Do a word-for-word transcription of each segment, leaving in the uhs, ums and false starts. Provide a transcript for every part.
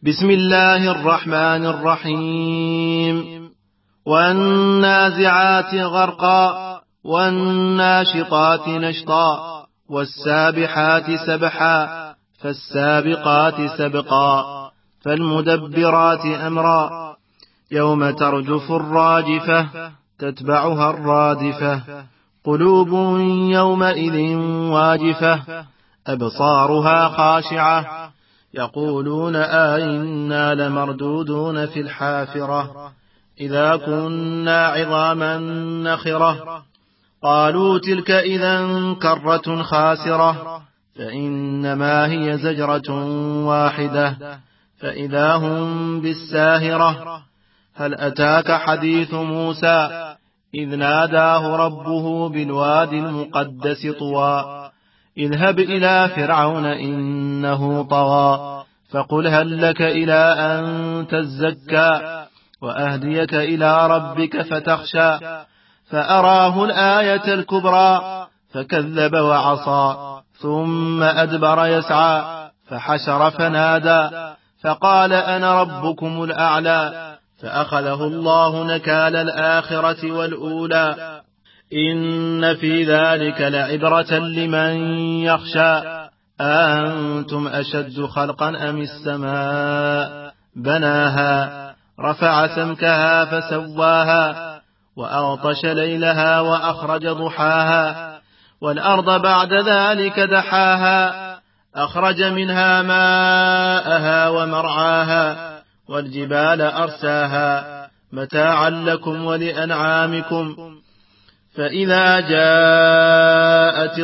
بسم الله الرحمن الرحيم والنازعات غرقا والناشطات نشطا والسابحات سبحا فالسابقات سبقا فالمدبرات أمرا يوم ترجف الراجفة تتبعها الرادفة قلوب يومئذ واجفة أبصارها خاشعة يقولون آئنا لمردودون في الحافرة إذا كنا عظاما نخرة قالوا تلك إذا كرة خاسرة فإنما هي زجرة واحدة فإذا هم بالساهرة هل أتاك حديث موسى إذ ناداه ربه بالواد المقدس طوى اذهب إلى فرعون إنه طغى فقل هل لك إلى أن تزكى وأهديك إلى ربك فتخشى فأراه الآية الكبرى فكذب وعصى ثم أدبر يسعى فحشر فنادى فقال أنا ربكم الأعلى فأخذه الله نكال الآخرة والأولى إن في ذلك لعبرة لمن يخشى أأنتم أشد خلقا أم السماء بناها رفع سمكها فسواها وأغطش ليلها وأخرج ضحاها والأرض بعد ذلك دحاها أخرج منها ماءها ومرعاها والجبال أرساها متاعا لكم ولأنعامكم فإذا جاءت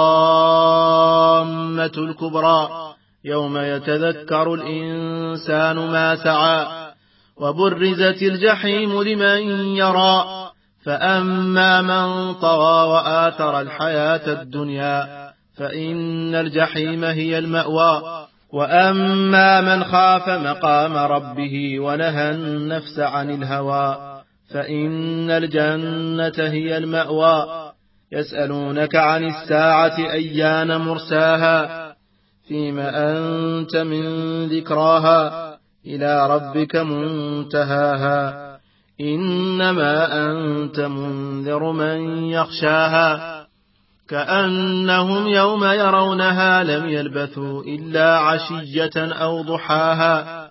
الطامة الكبرى يوم يتذكر الإنسان ما سعى وبرزت الجحيم لمن يرى فأما من طغى وآثر الحياة الدنيا فإن الجحيم هي المأوى وأما من خاف مقام ربه ونهى النفس عن الهوى فإن الجنة هي المأوى يسألونك عن الساعة أيان مرساها فيما أنت من ذكراها إلى ربك منتهاها إنما أنت منذر من يخشاها كأنهم يوم يرونها لم يلبثوا إلا عشية أو ضحاها